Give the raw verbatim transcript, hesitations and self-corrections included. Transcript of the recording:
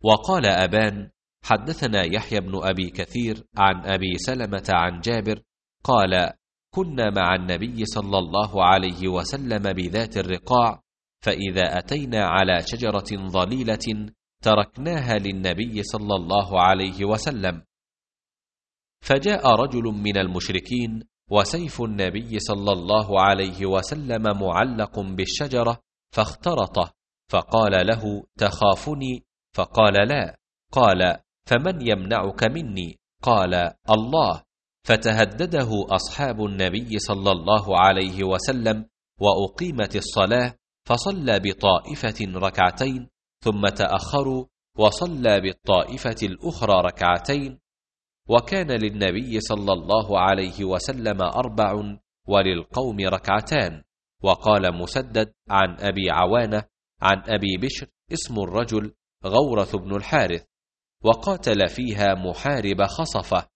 وقال أبان: حدثنا يحيى بن أبي كثير عن أبي سلمة عن جابر قال: كنا مع النبي صلى الله عليه وسلم بذات الرقاع، فإذا أتينا على شجرة ظليلة تركناها للنبي صلى الله عليه وسلم، فجاء رجل من المشركين وسيف النبي صلى الله عليه وسلم معلق بالشجرة فاخترطه، فقال له: تخافني؟ فقال: لا. قال: فمن يمنعك مني؟ قال: الله. فتهدده أصحاب النبي صلى الله عليه وسلم، وأقيمت الصلاة، فصلى بطائفة ركعتين، ثم تأخروا وصلى بالطائفة الأخرى ركعتين، وكان للنبي صلى الله عليه وسلم أربع وللقوم ركعتان. وقال مسدد عن أبي عوانة عن أبي بشر اسم الرجل غورث بن الحارث، وقاتل فيها محارب خصفة،